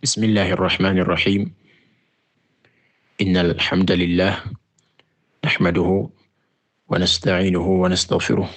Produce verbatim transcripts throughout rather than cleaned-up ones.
Bismillahi irrahmani irrahim inna alhamda lillah naxmaduhu wa nastaciinuhu wa nastaxfiruh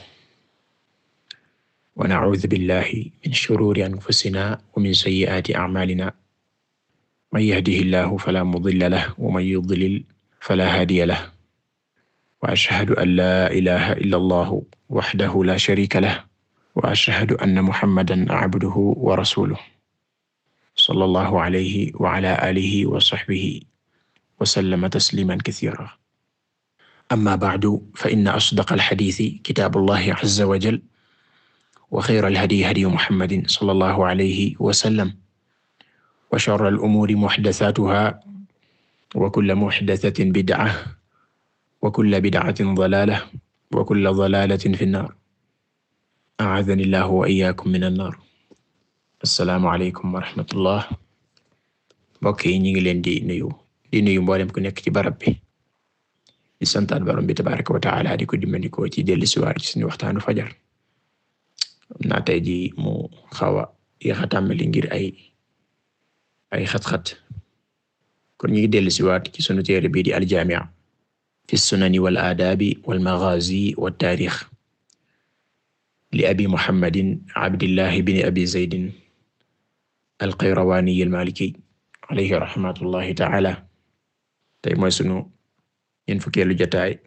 wa nacuudu billahi min shuruuri anfusina wa min sayyi'aati acmaalina man yahdihi llahu falaa mudilla lahu wa man yudlil falaa haadiya lahu wa ashhadu an laa ilaaha illa allahu waxdahu laa shariika lahu wa ashhadu anna muhammadan cabduhu wa rasuluhu sallallahu alayhi wa ala alihi wa sahbihi wa sallama tasliman kasiiran amma ba'du fa inna asdaqal hadiisi kitaabullahi azza wa jalla wa xayral hadyi hadyu muhammadin sallallahu alayhi wa sallam wa sharral umuuri muhdasaatuhaa wa kullu muhdasatin bid'a wa kullu bid'atin dalaala wa kullu dalaalatin fin-naar a'aadhani llaahu wa iyyaakum minan naar. Assalaamu aleykum wa rahmatullah mbokk yi ñu ngi leen di nuyu di nuyu mboolem ku nekk ci barab bi di santaat borom bi tabaaraka wa ta'aala di ko dimbandikoo ci dellusiwaat ci suñu waxtaanu fajar. am naa tey ji mu xaw a yéex a tàmbali ngir ay ay xat-xat kon ñu ngi dellusiwaat ci sunu téere bii di al-jaami' fi sunani wal aadaabi wal maghaazi wat taarix li abi muhammadin abdillahi bin abi zaydin al-Qayrawaani al-Maaliki alayhi rahmatullahi ta'ala. tey mooy sunu ñeent fukkeelu jotaay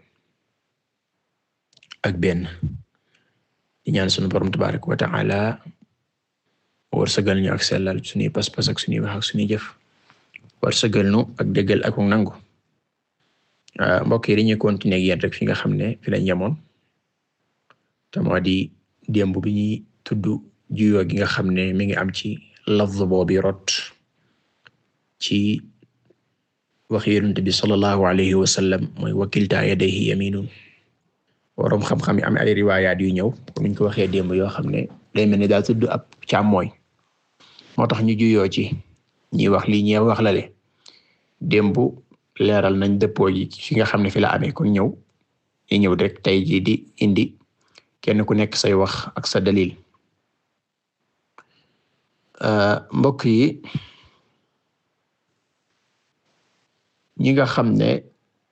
ak benn di ñaan sunu borom tabaaraka wa ta'ala wërsëgal ñu ak sellal sunuy pas-pas ak sunuy wax ak sunuy jëf wërsëgal ñu ak dëggal ak nangu. mbokk yi dañuy continuer ak yéen rek fi nga xam ne fi lañ yemoon te moo di démb bi ñuy tudd juyoo gi nga xam ne mi ngi am ci lafz boobu rot ci wax Yonent bi sallallahu alayhi wa sallam mooy wa kiltaa yadayhi yamiinun. waroom xam-xam yi am ay riwaayaat yu ñëw comme niñ ko waxee démb yoo xam ne day mel ni daa tudd ab càmmooñ moo tax ñu juyoo ci ñi wax lii ñi wax la le démb leeral nañ dëppoo ji fi nga xam ne fi la amee kon ñëw ñu ñëw rek tey jii di indi kenn ku nekk say wax ak sa dalil. mbokk yi ñi nga xam ne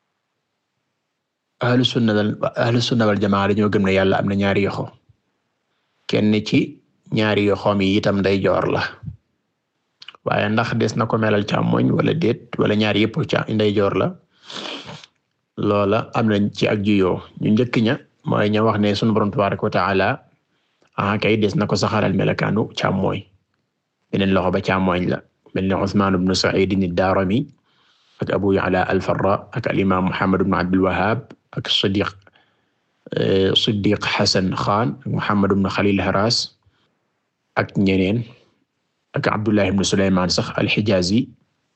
ahlu sunna ahlu sunna wal jamaa dañoo gëm ne yàlla am na ñaari yoxo kenn ci ñaari yoxoom yi itam day joor la waaye ndax des na ko melal càmmoñ wala déet wala ñaari yëpp ca nday joor la loola am nañ ci ak juyoo ñu njëkk ña mooy ña wax ne sunu borom tabaaraka wa ta'ala ah kay des na ko saxalal melakaanu càmmooñ beneen loxo ba càmmooñ la mel ne Usmaan ibn Sa'iid ad-Daarimi ak Abu Ya'la al-Farra ak al-imaam Muhammad ibn Abdul Wahhab ak Siddiq Siddiq Hasan Khan ak Muhammad ibn Khalil Haras ak ñeneen ak Abdullah ibn Sulaymaan sax al-Hijaazi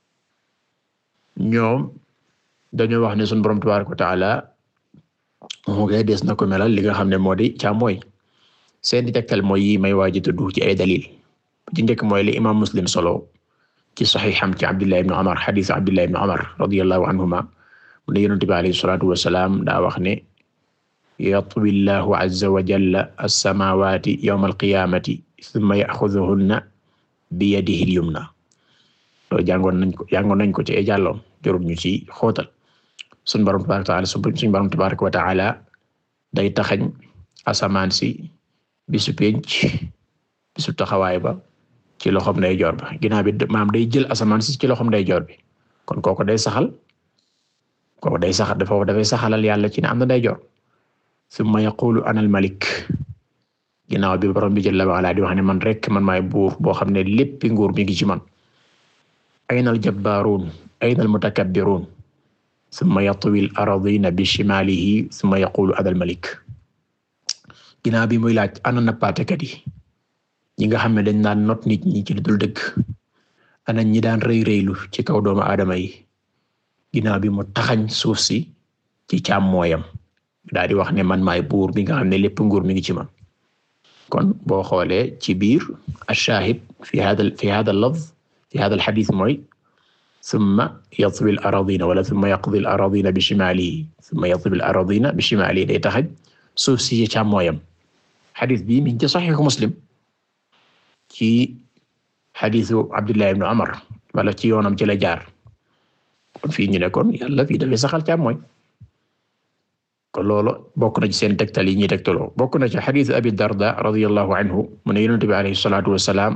ñoom dañoo wax ne sunu borom tabaaraka wa ta'ala moo koy des na ko melal li nga xam ne moo di càmmooñ seen di tegtal mooy yi may waaji tudd ci ay dalil ci njëkk mooy li imaam Muslim solo ci saxiixam ci Abdullah ibn Umar xadiis Abdullah ibn Umar radiyallahu anhuma mu ne Yonent bi alayhi salaatu wa salaam daa wax ne yatwi Allahu azza wa jalla as-samaawaati yawma al-qiyaamati thumma ya'xuduhunna bi yadihi al-yumna. loolu jàngoon nañ ko jàngoon nañ ko ci ay jàlloom jarul ñu ci xóotal. suñu borom tabaaraka wa ta'ala suñu borom tabaaraka wa ta'ala day taxañ asamaan si bisu penc bisu taxawaay ba ci loxoom ndeyjoor ba ginnaaw bi maam day jël asamaan si ci loxoom ndeyjoor bi kon kooku day saxal kooku day saxal dafa dafay saxalal yàlla ci ne am na ndeyjoor. summa yaqulu ana al-malik ginnaaw bi borom bi jalla wa ala di wax ne man rek man maay buur boo xam ne léppi nguur mi ngi ci man. ayna al-jabbaaruun ayna al-mutakabbiruun summa yatwi al-aradiina bi shimaalihi summa yaqulu ana al-malik. ginnaaw bi muy laaj ana nappaatekat yi ñi nga xam ne dañ daan not nit ñi ci lu dul dëgg ana ñi daan rëy rëylu ci kaw doomu aadama yi ginnaaw bi mu taxañ suuf si ci càmmooyam daal di wax ne man maay buur bi nga xam ne lépp nguur mi ngi ci man. kon boo xoolee ci biir ash-shaahid fi hada fi hada al-lafz fi hada al-hadiis mooy summa yatwi al-aradiina wala summa yaqdi al-aradiina bi shimaalihi summa yatwi al-aradiina bi shimaalihi day taxañ suuf si ci càmmooyam. xadis bi mi ngi ci saxiixu Muslim ci xadisu Abdullah ibn Umar wala ci yoonam ci la jaar kon fii ñu ne kon yàlla fii dafay saxal càmmooñ kon loolu bokk na ci seen tegtal yi ñuy tegtaloo bokk na ci xadiis Abi Darda radiyallahu anhu mu ne Yonent bi alayhi salaatu wassalaam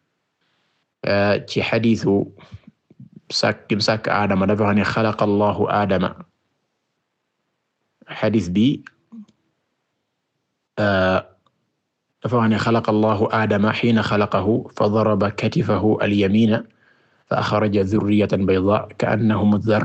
ci xadiisu sàkk sàkk Aadama dafa wax ne xalaqa Allahu Aadama xadiis bi dafa wax ne xalaqa Allahu Aadama xiina xalaqahu fa daraba katifahu al-yamiina fa axraja zurriyatan baydaa ka'annahum ad-darr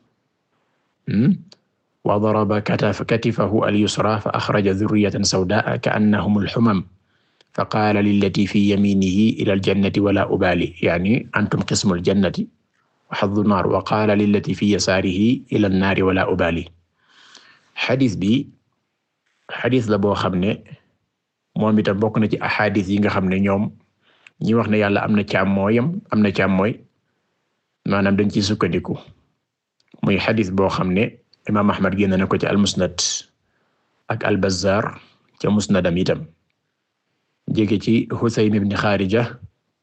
wa daraba katifahu al-yusraa fa axraja zurriyatan sawdaa ka'annahum al-humam fa qaala lillatii fii yamiinihi ilal jannati wa laa ubaali yaani antum qismul jannati wa hazzun naar wa qaala lillatii fii yasaarihi ilan naari wa laa ubaali. Xadis bi xadis la boo xam ne moom itam bokk na ci axadis yi nga xam ne ñoom ñi wax ne yàlla am na càmmooyam am na càmmooy maanaam dañ ciy sukkandiku muy xadis boo xam ne imaam Ahmad génn na ko ci al-Musnad ak al-Bazzaar ca musnadam itam. jege ci Husaym ibn Xaarija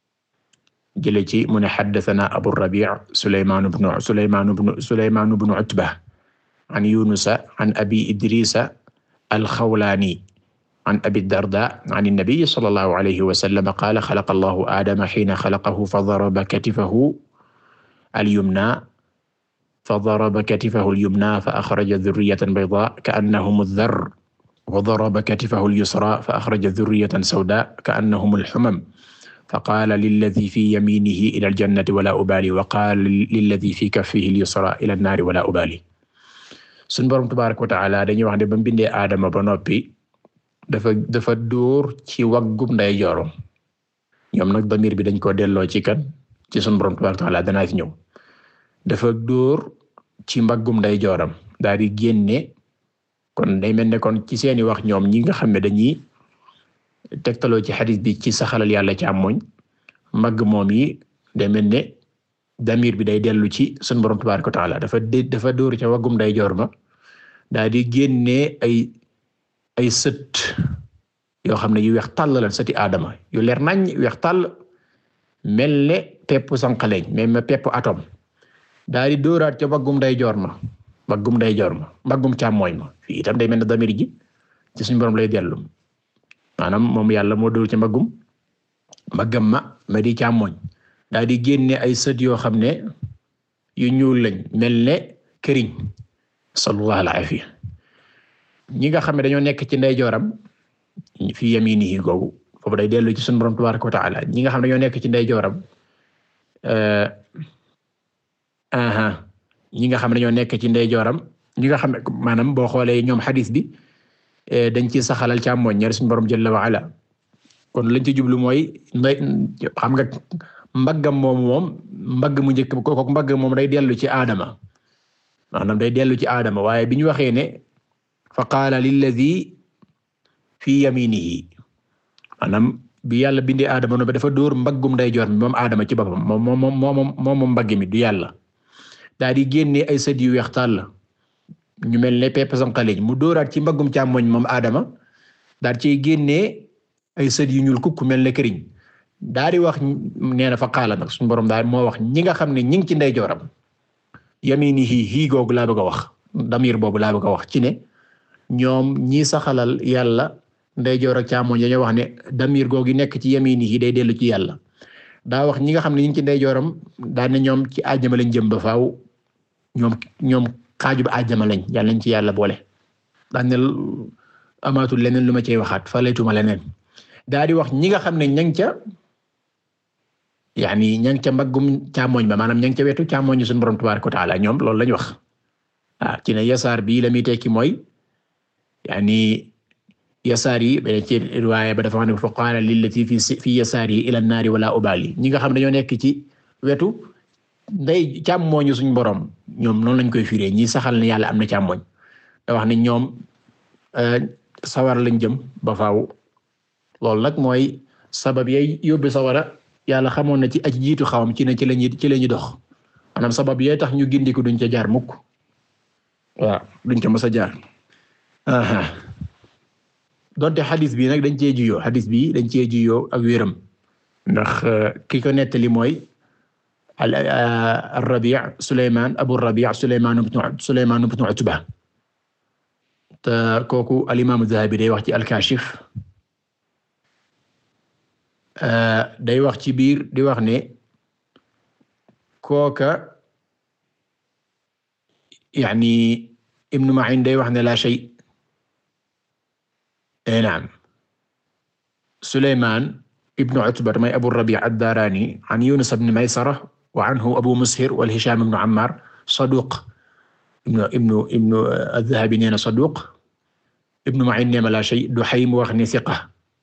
jële ci mu ne haddasanaa Abu Rabi' Sulaymaan ibn Sulaymaan ibn Sulaymaan ibn Utba an Yunus an Abi Idriis al-Xawlaani an Abi Dardaa an an-Nabi sallallahu alayhi wa sallam qaala xalaqa Allahu Aadama hiina xalaqahu fa daraba katifahu al-yumnaa fa daraba katifahu al-yumnaa fa axraja zurriyatan baydaa ka'annahum ad-darr wa daraba katifahu al-yusraa fa axraja zurriyatan sawdaa ka'annahum al-humam fa qaala lilladii fii yamiinihi ilal jannati wa laa ubaali wa qaala lilladii fii kaffihi al-yusraa ilan naari wa laa ubaali. Sunu Boroom tabaaraka wa ta'aala dañuy wax ne ba mu bindee Aadama ba noppi dafa dafa dóor ci waggub ndeyjooram ñoom nag damir bi dañ ko delloo ci kan ci sunu Boroom tabaaraka wa ta'aala danaa fi ñëw dafa dóor ci mbaggum ndeyjooram daal di génne. kon day mel ne kon ci seeni wax ñoom ñi nga xam ne dañuy tegtaloo ci xadis bi ci saxalal yàlla càmmoñ mbagg moom yi day mel ne damir bi day dellu ci sunu Boroom tabaaraka wa ta'aala dafa dafa dóor ca waggum day joor ma daal di génnee ay ay sët yoo xam ne yu weex tàll la sëti Adama yu leer nañ weex tàll mel ne peppu sànqaleñ même peppu atome daal di dóoraat ca waggum day joor ma mbaggum day joor ma mbaggum càmmooñ ma fii itam day mel ne damir ji ci suñu Boroom lay dellu maanaam moom yàlla moo dóor ci mbaggum mbaggam ma ma di càmmooñ daal di génne ay sët yoo xam ne yu ñuul lañ mel ne këriñ sallallahu alayhi ñi nga xam ne dañoo nekk ci ndeyjooram fi yaminihi googu foofu day dellu ci suñu Boroom tabaaraka wa ta'ala ñi nga xam ne dañoo nekk ci ndeyjooram aha ñi nga xam ne dañoo nekk ci ndeyjooram ñi nga xam ne maanaam boo xoolee ñoom xadis bi dañ ci saxalal càmmooñ ñaar suñu Boroom jalla wa ala kon lañ ci jublu mooy ndey xam nga mbaggam moom moom mbagg mu njëkk kooku mbagg moom day dellu ci Adama maanaam day dellu ci Adama waaye bi ñu waxee ne fa qaala lilladhi fi yaminihi maanaam bi yàlla bindee Adama no ba dafa dóor mbaggum ndeyjoor mi moom Adama ci boppam moom moom moom moom moom mbagg mi du yàlla daal di génnee ay sët yu weex tàll ñu mel ne pepp sanqaleñ mu dóoraat ci mbaggum càmmoñ moom Adama daal ciy génnee ay sët yu ñuul kukk mel ne këriñ daal di wax nee na fa qaala nag suñu Boroom daal moo wax ñi nga xam ne ñi ngi ci ndeyjooram yaminihi hii googu laa bëgg a wax damir boobu laa bëgg a wax ci ne ñoom ñi saxalal yàlla ndeyjoor ak càmmoñ dañoo wax ne damir googu nekk ci yaminihi day dellu ci yàlla daa wax ñi nga xam ne ñi ngi ci ndeyjooram daan ne ñoom ci àjjama lañ jëm ba faaw ñoom ñoom xaaju ba àjjama lañ yàlla nañ ci yàlla boole daan ne amaatul leneen lu ma cey waxaat faleetuma leneen daa di wax ñi nga xam ne ña ngi ca yaani ña ngi ca mbaggum càmmoñ ba maanaam ña ngi ca wetu càmmoñ suñu Boroom tabaaraka wa ta'aala ñoom loolu lañ wax ah ci ne yasaar bii la muy tekki mooy yaani yasaar yi ba ci riwaaya ba dafa wax ne fa qaala lillati fi fi yasaari ila an-naari wala ubaali ñi nga xam ne dañoo nekk ci wetu nday càmmoñu suñu Boroom ñoom noonu lañ koy firee ñi saxal ne yàlla am na càmmoñ da wax ne ñoom sawar lañ jëm ba faaw loolu nag mooy sabab yay yóbbu sawara yàlla xamoon na ci aj jiitu xawam ci ne ci lañuy ci lañuy dox maanaam sabab yay tax ñu gindiku duñ ca jaar mukk waaw duñ ca mës a jaar aha donte xadis bi nag dañ cee juyoo xadis bi dañ cee juyoo ak wéram ndax ki ko nettali mooy al-Rabi' Sulaymaan Abu Rabi' Sulaymaan ibn Sulaymaan ibn Utba te kooku al-Imaam az-Zahabi day wax ci al-Kaashif day wax ci biir di wax ne kooka yaani Ibn Ma'in day wax ne laa shay naam Sulaymaan ibn Utba may Abu Rabi' ad-Darani an Yunus ibn Maysara wa anhu Abu Mushir wal Hisham ibn Ammar saduq ibn ibn ibn az-Zahabi nee na saduq Ibn Ma'in nee na laa shay Duhaym wax ne thiqa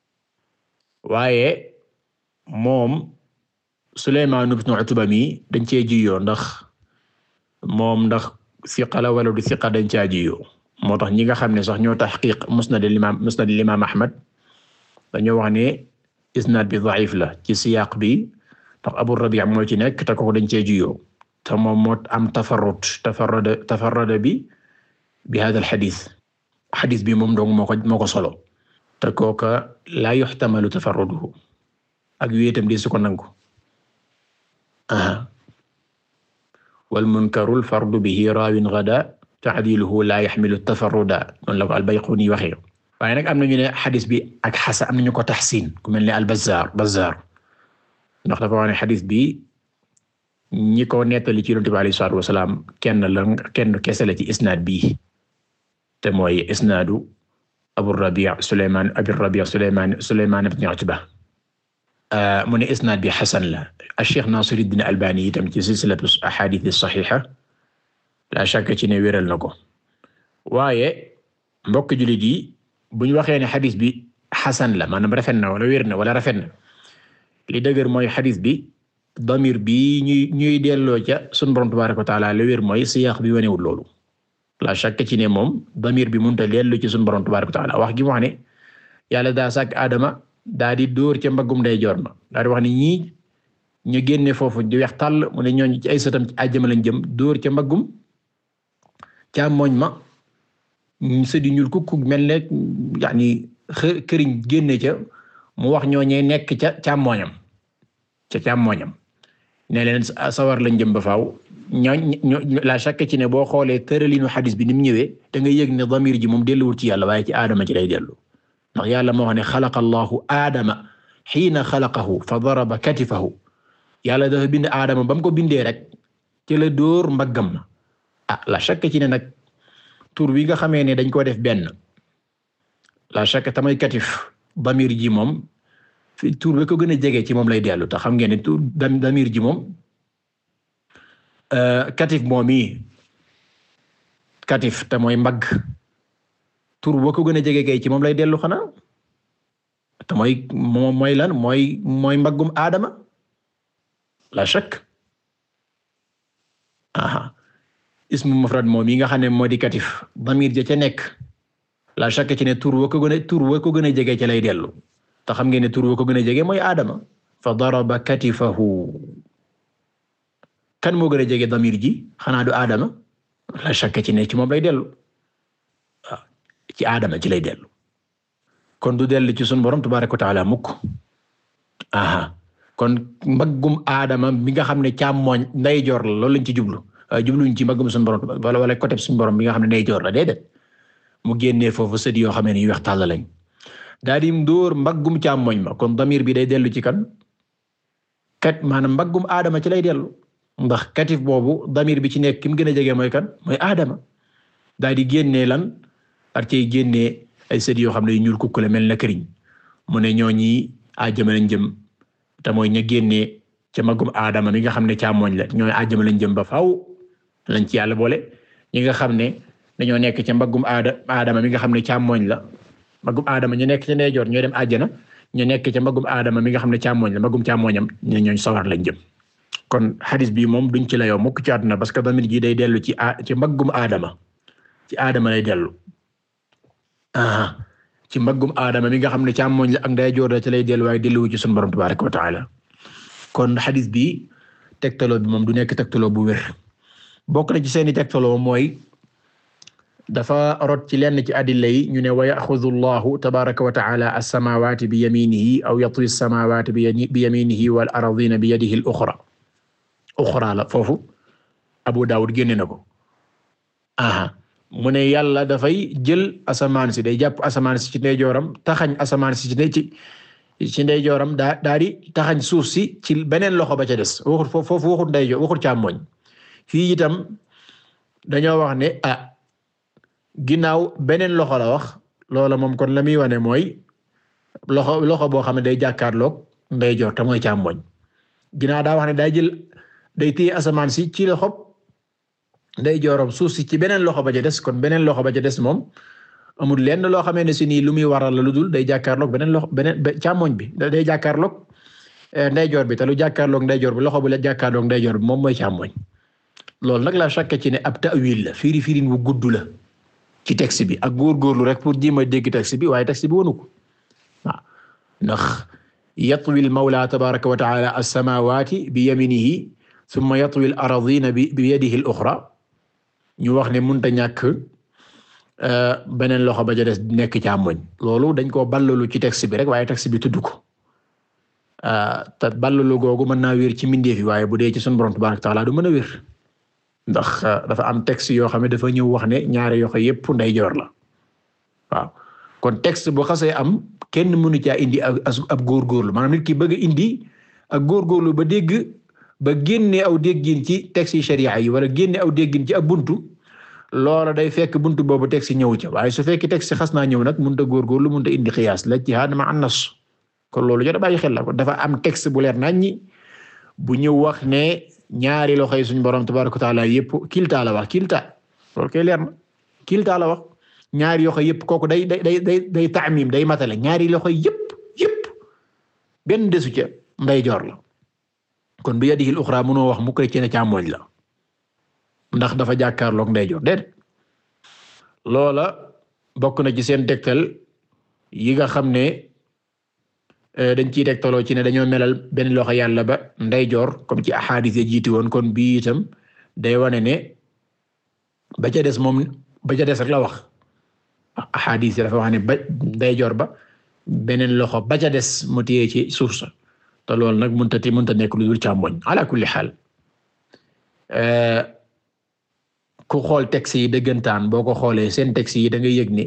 waaye moom Sulaymaan ibn Utba mi dañ cee jiyoo ndax moom ndax thiqa la wala du thiqa dañ caa jiyoo moo tax ñi nga xam ne sax ñoo tahqiq musnad al-imam musnad al-imam Ahmad dañoo wax ne isnaad bi da'if la ci siyaaq bi ndax Abu Rabi' moo ci nekk te kooku dañ cee jiyoo te moom moo am tafarrud tafarrada tafarrada bi bi hada al-hadith hadith bi moom dong moo ko moo ko solo te kooka la yuhtamalu tafarruduhu ak wéetam di su ko nangu aha wal munkaru al-fardu bihi raawin ghadaa ta'diluhu la yaxmilu tafarruda noonu la ko al-Bayquni waxee waaye nag am nañu ne xadis bi ak xasan am nañu ko taxsin ku mel ne al-Bazzaar Bazzaar ndax dafa wax ne xadis bi ñi ko nettali ci Yonent bi alayhi salaatu wa salaam kenn la kenn kese la ci isnaad bi te mooy isnaadu Abu Rabi' Sulaymaan Abi Rabi' Sulaymaan Sulaymaan ibn Utba mu ne isnaad bi xasan la al-Cheikh Naasiruddin Albani itam ci silsilatu al-ahaadiith as-saxiixa la shakka ci ne wéral na ko waaye mbokk jullit yi bu ñu waxee ne xadis bi xasan la maanaam rafet na wala wér na wala rafet na li dëgër mooy xadis bi damir bi ñuy ñuy delloo ca sunu Boroom tabaaraka wa taala la wér mooy siyaaq bi wanewul loolu la shakka ci ne moom damir bi mënut a dellu ci sunu Boroom tabaaraka wa taala wax gi mu wax ne yàlla daa sàkk Adama daa di dóor ca mbaggum ndeyjoor ma daa di wax ne ñii ñu génne foofu di weex tàll mu ne ñooñu ci ay sëtam ci àjjana lañ jëm dóor ca mbaggum càmmoñ ma sëdi ñuul kukk mel ne yaani këriñ génne ca mu wax ñooñee nekk ca càmmoñam ca càmmoñam ne leen sawar lañ jëm ba faaw ñooñ la chaque ci ne boo xoolee tëralinu xadis bi ni mu ñëwee da nga yëg ne damir ji moom delluwul ci yàlla waaye ci aadama ci lay dellu ndax yàlla moo wax ne xalaqa allahu aadama xiina xalaqahu fa daraba katifahu yàlla dafa bind aadama ba mu ko bindee rek ci la dóor mbaggam ma ah la chaque ci ne nag tur wi nga xamee ne dañ ko def benn la chaque tamay katif damir ji moom fi tur bi ko gën a jege ci moom lay dellu te xam ngeen ne tur damir ji moom katif moom yi katif te mooy mbagg tur boo ko gën a jege kay ci moom lay dellu xanaa te mooy moom mooy lan mooy mooy mbaggum aadama la chaque aha ismu mufrad moom yi nga xam ne moo di katif damir ja ca nekk la chaque ci ne tur wa ko gën a tur wa ko gën a jege ca lay dellu te xam ngeen ne tur wa ko gën a jege mooy aadama fa daraba katifahu kan moo gën a jege damir ji xanaa du aadama la chaque ci ne ci moom lay dellu waaw ci aadama ci lay dellu kon du dellu ci sunu borom tabaaraka wa ta'ala mukk aha kon mbaggum aadama mi nga xam ne càmmooñ ndeyjoor la loolu lañ ci jublu jubluñ ci mbaggum sunu borom wala wala côté sunu borom bi nga xam ne ndeyjoor la déedéet mu génnee foofu sët yoo xam ne yu weex tàll lañ daal di dóor mbaggum càmmooñ ma kon damir bi day dellu ci kan kat maanaam mbaggum aadama ci lay dellu ndax katif boobu damir bi ci nekk ki mu gën a jege mooy kan mooy aadama daal di génnee lan ak cay génnee ay sët yoo xam ne yu ñuul kukk la mel na këriñ mu ne ñooñi àjjana lañ jëm te mooy ña génnee ca mbaggum aadama mi nga xam ne càmmooñ la ñooy àjjana lañ jëm ba faaw lañ ci yàlla boole ñi nga xam ne dañoo nekk ca mbaggum aada aadama mi nga xam ne càmmooñ la mbaggum aadama ñu nekk ca ndeyjoor ñooy dem àjjana ñu nekk ca mbaggum aadama mi nga xam ne càmmooñ la mbaggum càmmooñam ñu ñooñ sawar lañ jëm kon xadis bi moom duñ ci layoo mukk ci àdduna parce que damir ji day dellu ci a ci mbaggum aadama ci aadama lay dellu ah ci mbaggum aadama mi nga xam ne càmmooñ la ak ndeyjoor la ci lay dellu waaye delluwu ci sunu borom tabaaraka wa taala kon xadis bi tegtaloo bi moom du nekk tegtaloo bu wér bokk na ci seeni tegtaloo mooy dafa rot ci lenn ci adilla yi ñu ne wa yaxudu allahu tabaraka wa taala as-samawati bi yaminihi aw yatwi as-samawati bi yaminihi wal ardina bi yadihi al-ukhra uxra la foofu Abu Dawud génne na ko aha mu ne yàlla dafay jël asamaan si day jàpp asamaan si ci ndeyjooram taxañ asamaan si ci ci ci ndeyjooram daa daa di taxañ suuf si ci beneen loxo ba ca des waxut foofu waxut ndeyjoor waxut càmmoñ fii itam dañoo wax ne ah ginnaaw beneen loxo la wax loola moom kon la muy wane mooy loxo loxo boo xam ne day jàkkaarloog ndeyjoor te mooy càmmoñ ginnaaw daa wax ne day jël day téye asamaan si ci loxo ndeyjooram suuf si ci beneen loxo ba ca des kon beneen loxo ba ca des moom amul lenn loo xamee ne si nii lu muy waral la lu dul day jàkkaarloog beneen loxo beneen càmmoñ bi day jàkkaarloog ndeyjoor bi te lu jàkkaarloog ndeyjoor bi loxo bu la jàkkaarloog ndeyjoor bi moom mooy càmmoñ loolu nag la chaque ci ne ab ta'wil la firi firin wu gudd la ci texte bi ak góorgóorlu rek pour jéem a dégg texte bi waaye texte bi wonu ko waaw ndax yatwi al-mawla tabaraka wa ta'ala as-samawati bi yaminihi thumma yatwi al-aradina bi yadihi al-ukhra ñu wax ne mënta ñàkk beneen loxo ba ja des nekk càmmoñ loolu dañ koo ballalu ci texte bi rek waaye texte bi tudd ko te ballalu googu mën naa wér ci mbindeef yi waaye bu dee ci sunu borom tabaraka wa ta'ala du mën a wér ndax dafa am texte yoo xam ne dafa ñëw wax ne ñaari yoxo yépp ndeyjoor la waaw kon texte bu xasee am kenn mënu caa indi ab góorgóorlu maanaam nit ki bëgg a indi ak góorgóorlu ba dégg ba génne aw déggin ci texte yi sharia yi wala génne aw déggin ci ab buntu loola day fekk buntu boobu texte ñëw ca waaye su fekk texte xas naa ñëw nag mënut a góorgóorlu mënut a indi xiyaas la ijtihaad ma an nas kon loolu jot a bàyyi xel la kon dafa am texte bu leer nañ ñi bu ñëw wax ne ñaari loxo yi suñu borom tabaaraka wa taala yëpp kilta la wax kilta loolu kay leer na kilta la wax ñaari loxo yëpp kooku day day day day day taamim day matale ñaari loxo yëpp yëpp benn desu ca ndeyjoor la kon bi yadihi al-uxra mënoo wax mu koy ci ne càmmoñ la ndax dafa jàkkaarloog ndeyjoor déedéet loola bokk na ci seen tegtal yi nga xam ne dañ ciy tegtaloo ci ne dañoo melal benn loxo yàlla ba ndeyjoor comme ci ahadis yi jiiti woon kon bii itam day wane ne ba ca des moom ba ca des rek la wax ahadis yi dafa wax ne ba ndeyjoor ba beneen loxo ba ca des mu téye ci suuf sa te loolu nag mënta ti mënta nekk lu dul càmmoñ ala kulli xaal ku xool texte yi dëggantaan boo ko xoolee seen texte yi da ngay yëg ne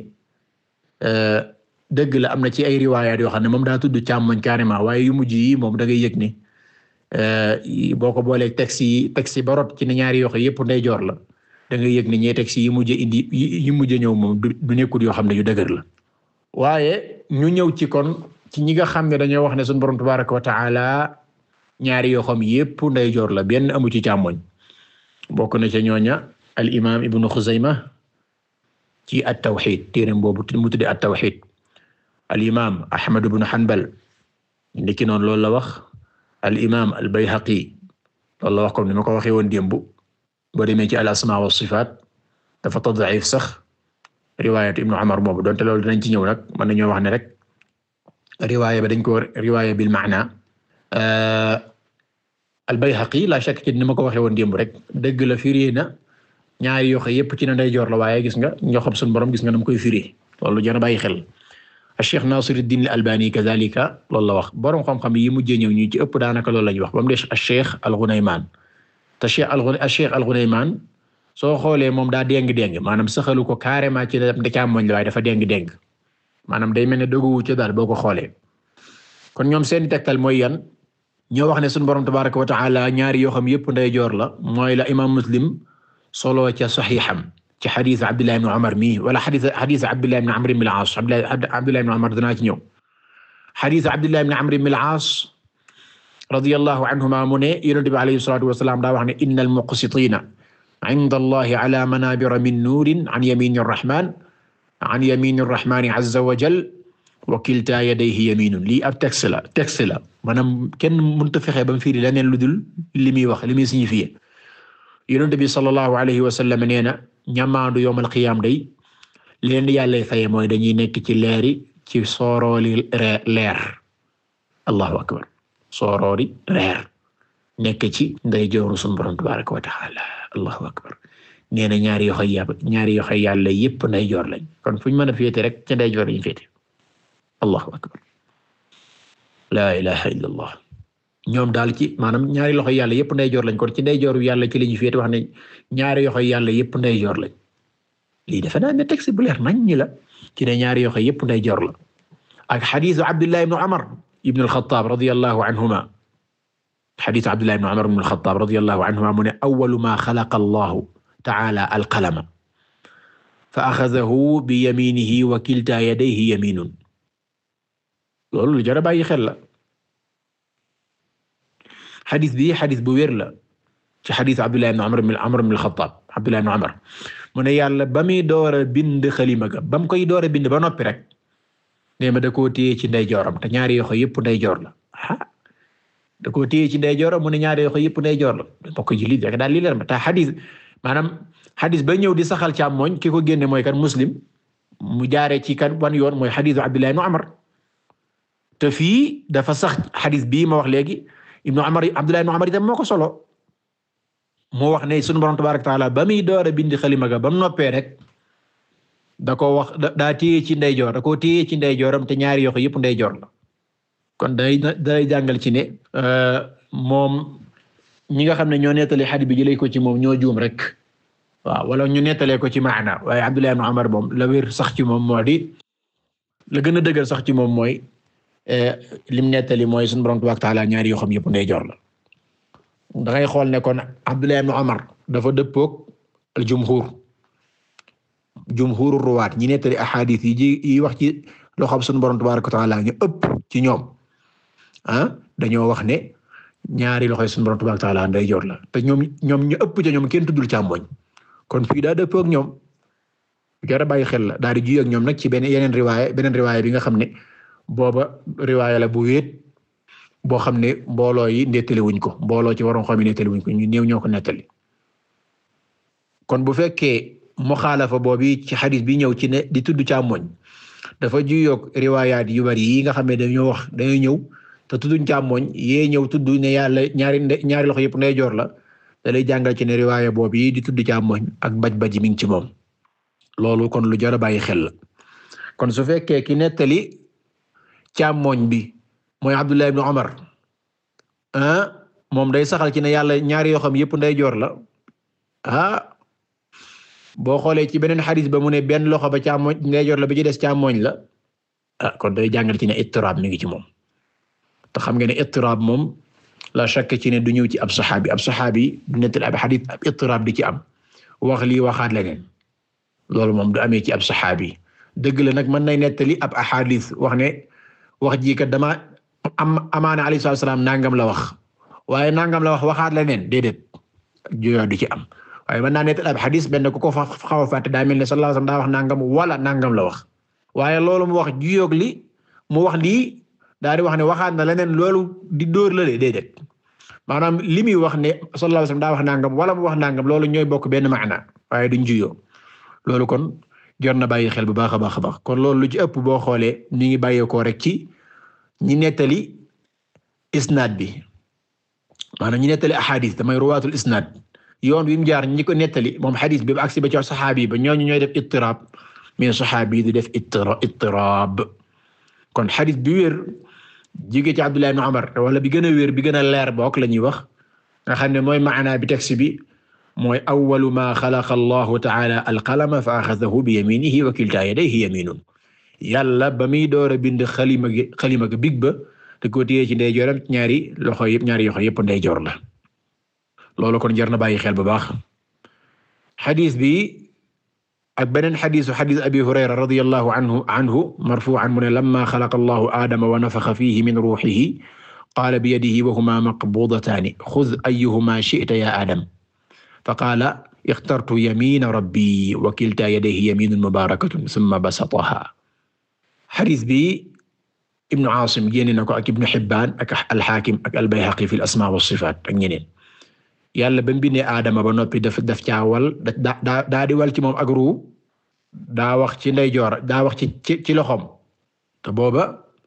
dëgg la am na ci ay riwaayaat yoo xam ne moom daa tudd càmmoñ carrément waaye yu mujj yi moom da ngay yëg ne boo ko boolee texte yi texte yi ba rot ci ne ñaari yoo xam yëpp ndeyjoor la da ngay yëg ne ñee texte yi mujj indi yi mujj ñëw moom du nekkul yoo xam ne yu dëgër la waaye ñu ñëw ci kon ci ñi nga xam ne dañoo wax ne sunu borom tabaraka wa taala ñaari yoo xam yëpp ndeyjoor la benn amu ci càmmoñ bokk na ca ñooña al imaam ibnu Xuzayma ci at-Tawhid téereem boobu mu tudde at-Tawhid al imaam Ahmad ibn Hanbal ndiki noonu loolu la wax al imaam al Bayhaqi loolu la wax comme ni ma ko waxee woon démb boo demee ci al asmaa wa sifaat dafa tad'if sax riwaayat ibnu Umar boobu donte loolu dinañ ci ñëw nag mën nañoo wax ne rek riwaaya ba dañ ko riwaaya bil maana al Bayhaqi la shakk ci ni ma ko waxee woon démb rek dëgg la firi na ñaari yoxo yépp ci na ndeyjoor la waaye gis nga ñoo xam sunu borom gis nga nam koy firi loolu jar a bàyyi xel Cheikh Nasiruddin al-Albani kazalika loolu la wax borom xam-xam yi mujjee ñëw ñu ci ëpp daanaka loolu la ñuy wax ba mu des Cheikh al-Ghunayman te Cheikh al-Cheikh al-Ghunayman soo xoolee moom daa déng-déng maanaam saxalu ko carrément ci da càmmoñ la waaye dafa déng-déng maanaam day mel ne doguwu ci daal boo ko xoolee kon ñoom seen tegtal mooy yan ñoo wax ne sunu borom tabaraka wa ta'ala ñaari yoo xam yépp ndeyjoor la mooy la imam Muslim solo ca saxiixam ci xadiis Abdullah ibn Umar mi wala xadiis xadiis Abdullah ibn Amr ibn al-As Abdullah ibn Umar danaa ci ñëw xadiis Abdullah ibn Amr ibn al-As radiyallahu anhuma mu ne Yonent bi alayhi salaatu wa salaam daa wax ne innal muqsitiina inda Allahi ala manaabira min nuurin an yamiini rahmaan an yamiini rahmaani azza wa jalla wa kiltaa yadayhi yamiinun lii ab texte la texte la maanaam kenn mënut a fexe ba mu firi leneen lu dul li muy wax li muy signifié Yonent bi sallallahu alayhi wa sallam nee na ñamaandu yawmal qiyaam day leen yàlla faye mooy dañuy nekk ci leeri ci soorooli leer allahu akbar sooroori leer nekk ci ndeyjooru sunu Boroom tabaaraka wa ta'aala allahu akbar nee na ñaari yoxo yàlla ñaari yoxo yàlla yépp ndeyjoor lañ kon fu ñu mën a féete rek ca ndeyjoor lañ féete allahu akbar laa ilaha illa allah ñoom daal ci maanaam ñaari loxo yàlla yépp ndeyjoor lañ kon ci ndeyjooru yàlla ci lañu féete wax ne ñaari loxo yàlla yépp ndeyjoor lañ lii defe naa ne texte bu leer nañ ñi la ci ne ñaari loxo yépp ndeyjoor la ak xadiisu Abdullah ibn Umar ibn al-Khattab radiyallahu anhuma xadiisu Abdullah ibn Umar ibn al-Khattab radiyallahu anhuma mu ne awwalu ma xalaqa Allahu ta'ala al-qalama fa axadahu bi yaminihi wa kilta yadayhi yaminun loolu lu jar a bàyyi xel la xadis bi xadis bu wér la ci xadisu Abdullah ibn Umar ibn Umar ibn al-Khattab Abdullah ibn Umar mu ne yàlla ba muy door a bind xalima ga ba mu koy door a bind ba noppi rek nee ma da koo téye ci ndeyjooram te ñaari yoxo yëpp ndeyjoor la ah da koo téye ci ndeyjooram mu ne ñaari yoxo yëpp ndeyjoor la bokk ji lii rek daal lii leer ma te xadis maanaam xadis ba ñëw di saxal càmmoñ ki ko génne mooy kan Muslim mu jaaree ci kan wan yoon mooy xadisu Abdullah ibn Umar te fii dafa sax xadis bii ma wax léegi ibnu Umar Abdullah ibn Umar itam moo ko solo moo wax ne sunu Boroom tabaaraka wa taala ba muy door a bind xalima ga ba mu noppee rek da ko wax daa téye ci ndeyjoor da koo téye ci ndeyjooram te ñaari yoxo yëpp ndeyjoor la kon day day jàngal ci ne moom ñi nga xam ne ñoo nettali xadis bi jëlee ko ci moom ñoo juum rek waaw wala ñu nettalee ko ci maana waaye Abdullah ibn Umar moom la wér sax ci moom moo di la gën a dëgër sax ci moom mooy lim nettali mooy sunu Boroom tabaaraka wa taala ñaari yoxam yëpp ndeyjoor la da ngay xool ne kon Abdullah ibn Umar dafa dëppook al jumhur jumhuru ruwaat ñi nettali ahadith yi ji yi wax ci loxoom sunu Boroom tabaaraka wa taala ñu ëpp ci ñoom ah dañoo wax ne ñaari loxoy sunu Boroom tabaaraka wa taala ndeyjoor la te ñoom ñoom ñu ëpp ca ñoom kenn tuddul càmmoñ kon fii daa dëppook ñoom jar a bàyyi xel la daal di juy ak ñoom nag ci benn yeneen riwaaya beneen riwaaya bi nga xam ne booba riwaaya la bu wéet boo xam ne mbooloo yi nettali wuñ ko mbooloo ci waroon xam ne nettali wuñ ko ñu néew ñoo ko nettali kon bu fekkee muxaalafa boobu ci xadis bi ñëw ci ne di tudd càmmoñ dafa juyoog riwaayaat yu bari yi nga xam ne dañoo wax dañoo ñëw te tudduñ càmmoñ yee ñëw tudd ne yàlla ñaari ñaari loxo yëpp ndeyjoor la da lay jàngal ci ne riwaaya boobu yi di tudd càmmoñ ak baj-baj mi ngi ci moom loolu kon lu jar a bàyyi xel la kon su fekkee ki nettali càmmoñ bi mooy Abdullah ibn Umar ah moom day saxal ci ne yàlla ñaari yoo xam yëpp ndeyjoor la ah boo xoolee ci beneen xadis ba mu ne benn loxo ba càmmoñ ndeyjoor la ba ci des càmmoñ la ah kon day jàngal ci ne ittiraab mi ngi ci moom te xam nga ne ittiraab moom la shakk ci ne du ñëw ci ab saxaabi ab saxaabi du nettali ab xadis ab ittiraab di ci am wax lii waxaat leneen loolu moom du amee ci ab saxaabi dëgg la nag mën nay nettali ab ahadis wax ne wax ji kat dama am amaana alayhi salaam nangam la wax waaye nangam la wax waxaat leneen déedéet juyoo du ci am waaye mën naa nettali ab xadis benn ku ko fa xaw a fàtte daa mel ne sallallahu alayhi wasallam daa wax nangam wala nangam la wax waaye loolu mu wax juyoog li mu wax lii daa di wax ne waxaat na leneen loolu di dóor la de déedéet maanaam li muy wax ne sallallahu alayhi wasallam daa wax nangam wala mu wax nangam loolu ñooy bokk benn maana waaye duñ juyoo loolu kon jor na bàyyi xel bu baax a baax a baax kon loolu lu ci ëpp boo xoolee ni ngi bàyyeekoo rek ci ñi nettali isnaad bi maanaam ñi nettali ahadis damay ruwaatul isnaad yoon wi mu jaar ñi ko nettali moom xadis bi ba agsi ba ci saxaabi ba ñooñu ñooy def ittiraab mais saxaabi di def ittiraab kon xadis bi wér jóge ci Abdullah ibn Umar wala bi gën a wér bi gën a leer bokk la ñuy wax nga xam ne mooy maanaa bi texte bi mooy awwalu ma xalaqa Allahu ta'ala al-qalama fa axadahu bi yaminihi wa kilta yadayhi yaminun yàlla ba muy door a bind xalima gi xalima gi big ba te ko téye ci ndeyjooram ñaari loxo yëpp ñaari loxo yëpp ndeyjoor la loolu kon jar na bàyyi xel bu baax xadis bi ak beneen xadisu xadis Abi Hurayra radiyallahu anhu anhu marfu'an mu ne lamma xalaqa Allahu Aadama wa nafaxa fiihi min ruuhihi qaala bi yadihi wa humaa maqbuudataani xuz ayyuhumaa shi'ta yaa Aadam fa qaala ixtartu yamiina rabbii wa kiltaa yadayhi yamiinun mubaarakatun summa basatahaa xadis bi Ibnu Aasim génne na ko ak Ibnu Hibbaan ak al-Haakim ak al-Bayhaqi fi al-asmaa wa sifaat ak ñeneen yàlla ba mu bindee Adama ba noppi daf daf caa wal da daa daa di wal ci moom ak ruu daa wax ci ndeyjoor daa wax ci ci ci loxoom te booba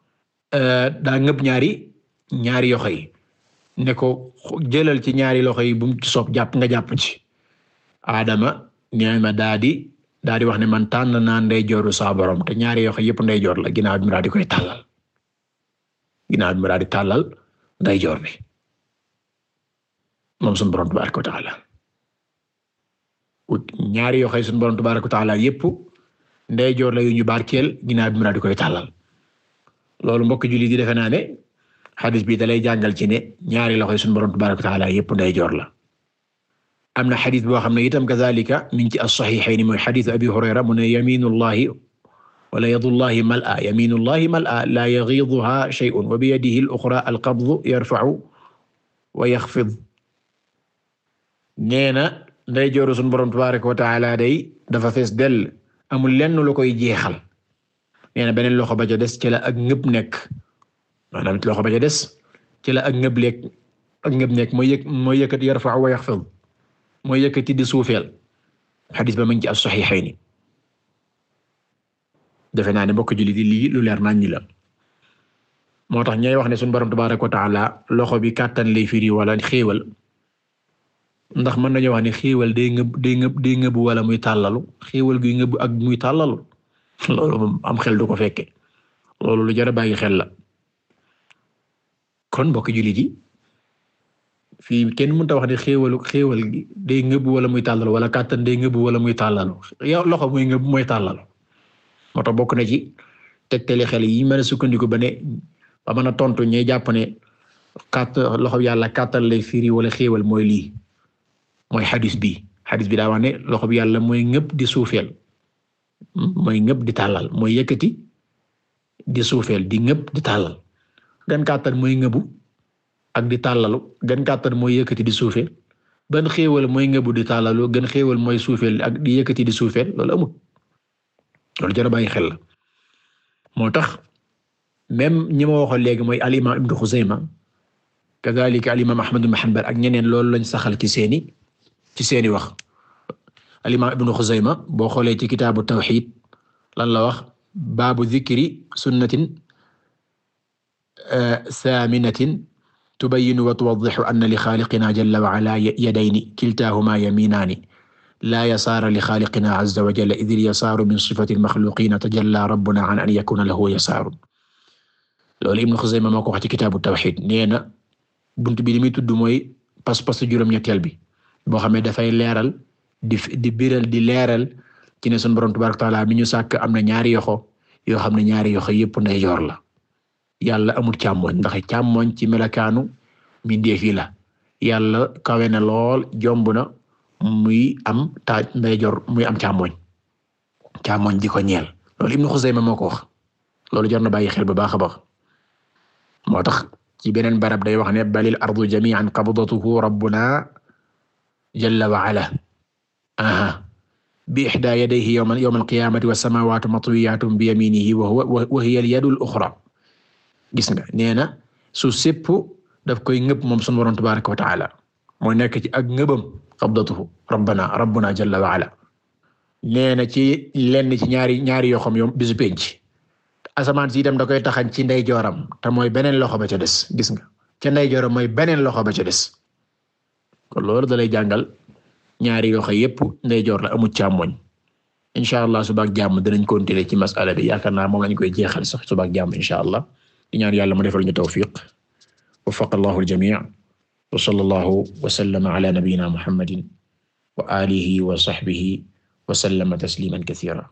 daa ngëb ñaari ñaari yoxo yi ne ko jëlal ci ñaari loxo yi bu mu ci soob jàpp nga jàpp ci Adama nee ma daa di daa di wax ne man tànn naa ndeyjooru saa borom te ñaari yoxo yëpp ndeyjoor la ginnaaw bi mu daa di koy tàllal ginnaaw bi mu daa di tàllal ndeyjoor bi moom sunu borom tabaaraka wa ta'ala ñaari yoo xëy sunu borom tabaaraka wa ta'ala yépp ndeyjoor la yu ñu barkeel ginnaaw bi mu daal di koy tàllal loolu mbokk julli di defe naa ne xadis bi dalay jàngal ci ne ñaari loxoy sunu borom tabaaraka wa ta'ala yépp ndeyjoor la. am na xadis boo xam ne itam kazaalika min ci as-saxiixayni mooy xadis Abi Hurayra mu ne yamiinullahi wala yadullahi mal'a yamiinullahi mal'a laa yaghiiduhaa shay'un wa biyadihi al-uxraa al-qabdu yarfa'u wa yaxfid nee na ndeyjooru sunu borom tabaaraka wa ta'ala day dafa fees dell amul lenn lu koy jeexal nee na beneen loxo ba ca des ci la ak ngëb nekk maanaam loxo ba ca des ci la ak ngëb lekk ak ngëb nekk mooy yëg mooy yëkkati yarfa'u wa yaxfid mooy yëkkati di suufeel xadis ba mu ngi ci as-saxiixayni defe naa ne mbokk jullit yi lii lu leer nañ ñi la moo tax ñooy wax ne sunu borom tabaaraka wa ta'ala loxo bi kàttan lay firi wala xéewal ndax mën nañoo wax ne xéewal day ngëb day ngëb day ngëbu wala muy tàllalu xéewal guy ngëbu ak muy tàllalu loolu moom am xel du ko fekke loolu lu jar a bàyyi xel la kon mbokk jullit yi fii kenn mënta wax ne xéewalu xéewal gi day ngëbu wala muy tàllalu wala kàttan day ngëbu wala muy tàllalu yow loxo muy ngëbu mooy tàllalu moo tax bokk na ci tegtali xel yi mën a sukkandiku ba ne ba mën a tontu ñuy jàpp ne kàtt loxo yàlla kàttan lay firi wala xéewal mooy lii mooy xadis bi xadis bi daa wax ne loxo bi yàlla mooy ngëb di suufeel mooy ngëb di tàllal mooy yëkkati di suufeel di ngëb di tàllal gan kàttan mooy ngëbu ak di tàllalu gan kàttan mooy yëkkati di suufeel ban xéewal mooy ngëbu di tàllalu gan xéewal mooy suufeel ak di yëkkati di suufeel loolu amul loolu jar a bàyyi xel la moo tax même ñi ma waxoon léegi mooy al imam Ibn Xuzayma kadhalika al imam Ahmad ibn Hanbal ak ñeneen loolu lañ saxal ci seeni ci seeni wax al imam Ibn Xuzayma boo xoolee ci kitaabu tawxiid lan la wax baabu dhikri sunnatin thaaminatin tubayyinu wa tuwaddihu anna li xaaliqina jalla wa ala yadayni kiltaahumaa yamiinaani laa yasaara li xaaliqina azza wa jalla idh al-yasaaru min sifati al-maxluuqiina tajallaa rabbunaa an an yakuuna lahu yasaarun loolu Ibn Xuzayma moo ko wax ci kitaabu tawxiid nee na bunt bi li muy tudd mooy pas-pas juróom-ñetteel bi boo xam ne dafay leeral di di biral di leeral ci ne sunu Boroom tabaaraka wa ta'aala mi ñu sàkk am na ñaari yoxo yoo xam ne ñaari yoxo yépp ndeyjoor la yàlla amul càmmoñ ndax càmmoñ ci melakaanu mindeef yi la yàlla kawe na lool jomb na muy am taaj ndeyjoor muy am càmmoñ càmmoñ di ko ñeel loolu Ibn Xuzayma moo ko wax loolu jar na bàyyi xel bu baax a baax moo tax ci beneen barab day wax ne balil ardu jami'an qabdatuhu rabbuna jalla wa ala aha bi ihda yadayhi yawma yawma al-qiyamati was-samawatu matwiyatun bi yaminihi wa huwa wa hiya al-yadu al-ukhra gis nga nee na su sépp daf koy ngëb moom sunu Boroom tabaaraka wa ta'ala moo nekk ci ak ngëbam qabdatuhu rabbuna rabbuna jalla wa ala nee na ci lenn ci ñaari ñaari yoo xam yoom bisu penc asamaan si itam da koy taxañ ci ndeyjooram te mooy beneen loxo ba ca des gis nga ca ndeyjooram mooy beneen loxo ba ca des kon loolu da lay jàngal ñaari loxo yépp ndeyjoor la amul càmmoñ insha allah suba ak jàmm dinañ continuer ci masala bi yaakaar naa moom lañ koy jeexal sax suba ak jàmm insha allah di ñaan yàlla mu defal ñu tawfiq waffaqa allahu al-jamii' wa sallallahu wa sallama ala nabiyyina muhammadin wa alihi wa sahbihi wa sallama tasliman kathira